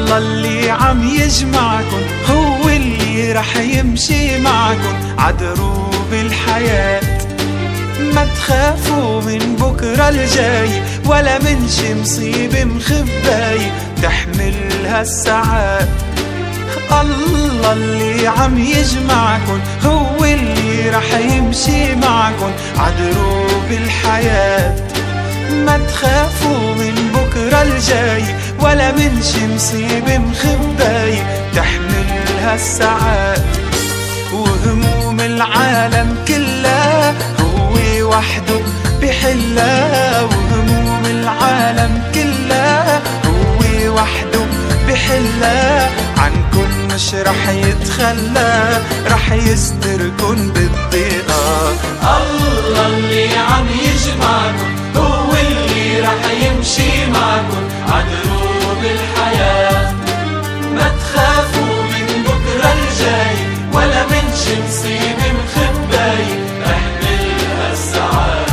الله اللي عم يجمعكن هو اللي رح يمشي معكن عدروب الحياة. ما تخافوا من بكرة الجاي ولا من شي مصيبة مخباي تحملها الساعات. الله اللي عم يجمعكن هو اللي رح يمشي معكن عدروب الحياة. ما تخافوا من بكرة الجاي ولا من شي مصيبة مخباي تحملها الساعات. وهموم العالم كلها هو وحده بحلها، وهموم العالم كلها هو وحده بحلها. عنكن مش رح يتخلى، رح يستركن بالضيقة. الله اللي عم يجمعكن هو اللي رح يمشي معكن عدروب الحياة. ما تخافوا من بكرة الجاي ولا من شي مصيبة مخباي احملها الساعات.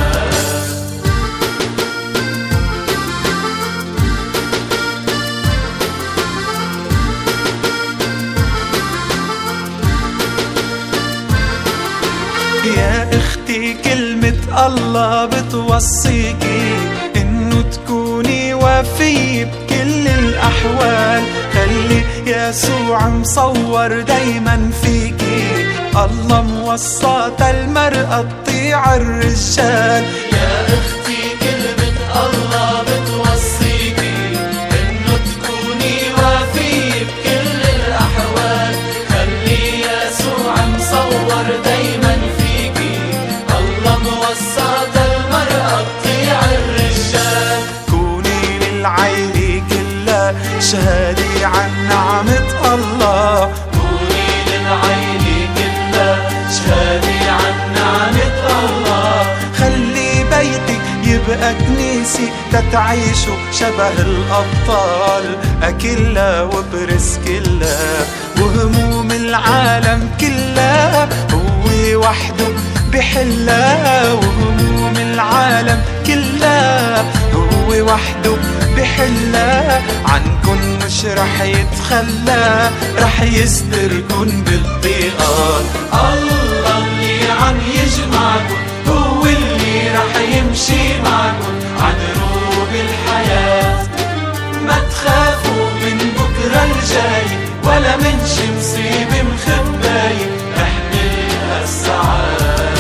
يا اختي كلمة الله بتوصيكي انه تكوني وفية بكل الاحوال. خلي يسوع مصور دايما فيكي، الله موسط المرأة تطيع الرجال. يا اختي كلمة الله بتوصيكي انه تكوني وفية بكل الاحوال. خلي يسوع مصور دايما فيكي، الله موسط المرأة تطيع الرجال. كوني للعيلة كلها شهادة عن نعمة الله، كوني للعيلة كلها شهادة عن نعمة الله. خلي بيتك يبقى كنيسة تتعيشوا شبه الأبطال أكلها وبرسكلها. وهموم العالم كلها هو وحده بحلها، وهموم العالم كلها هو وحده بحلها. عنكن مش رح يتخلى، رح يستركن بالضيقات. الله اللي عم يجمعكن هو اللي رح يمشي معكن عدروب الحياة. ما تخافوا من بكرة الجاي ولا من شي مصيبة مخباي احملها الساعات.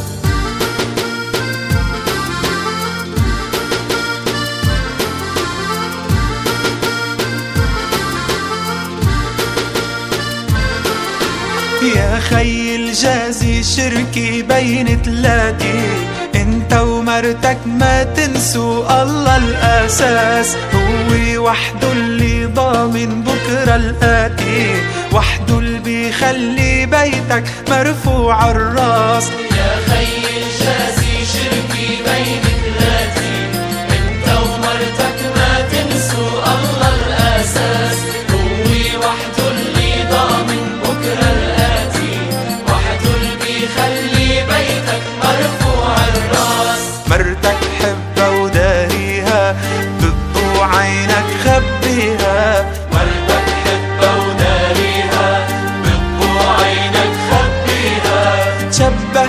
يا خي الجازي شركي بين تلاتي، انت ومرتك ما تنسوا الله الاساس. هو وحده اللي ضامن بكرة الاتي، وحده اللي بيخلي بيتك مرفوع الراس. يا خي الجازي شركي بين تلاتي، انت ومرتك ما تنسوا الله الاساس. هو وحده اللي ضامن بكرة الاتي، وحده اللي بيخلي بيتك مرفوع الراس. مرتك حبها وداريها بضو عينك خبيها. مرتك حبها وداريها بضو عينك خبيها. تشبه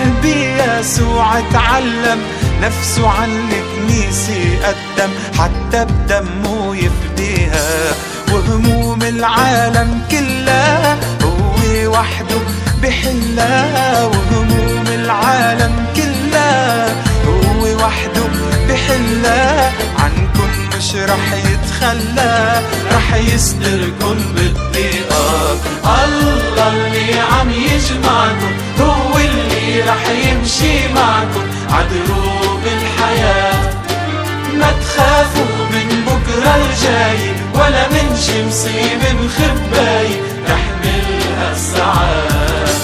بيسوع تعلم نفسه عن الكنيسة قدم حتى بدمه يفديها. وهموم العالم كلها هو وحده بحلها، وهموم العالم كلها هو وحده بحلها. عنكن مش رح يتخلى، رح يستركن بالضيقات. الله اللي عم يجمعكن هو اللي رح يمشي معكن عدروب الحياة. ما تخافوا من بكرة الجاي ولا من شي مصيبة مخباي تحملها الساعات.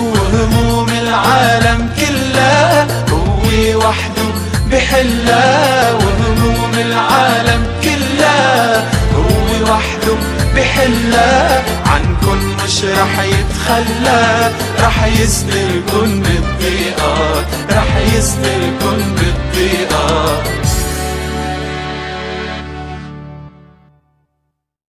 وهموم العالم كلها هو وحده بحلها، وهموم العالم كلها هو وحده بحلها. عنكن مش رح يتخلى، رح يستركن بالضيقات، رح يستركن بالضيقات.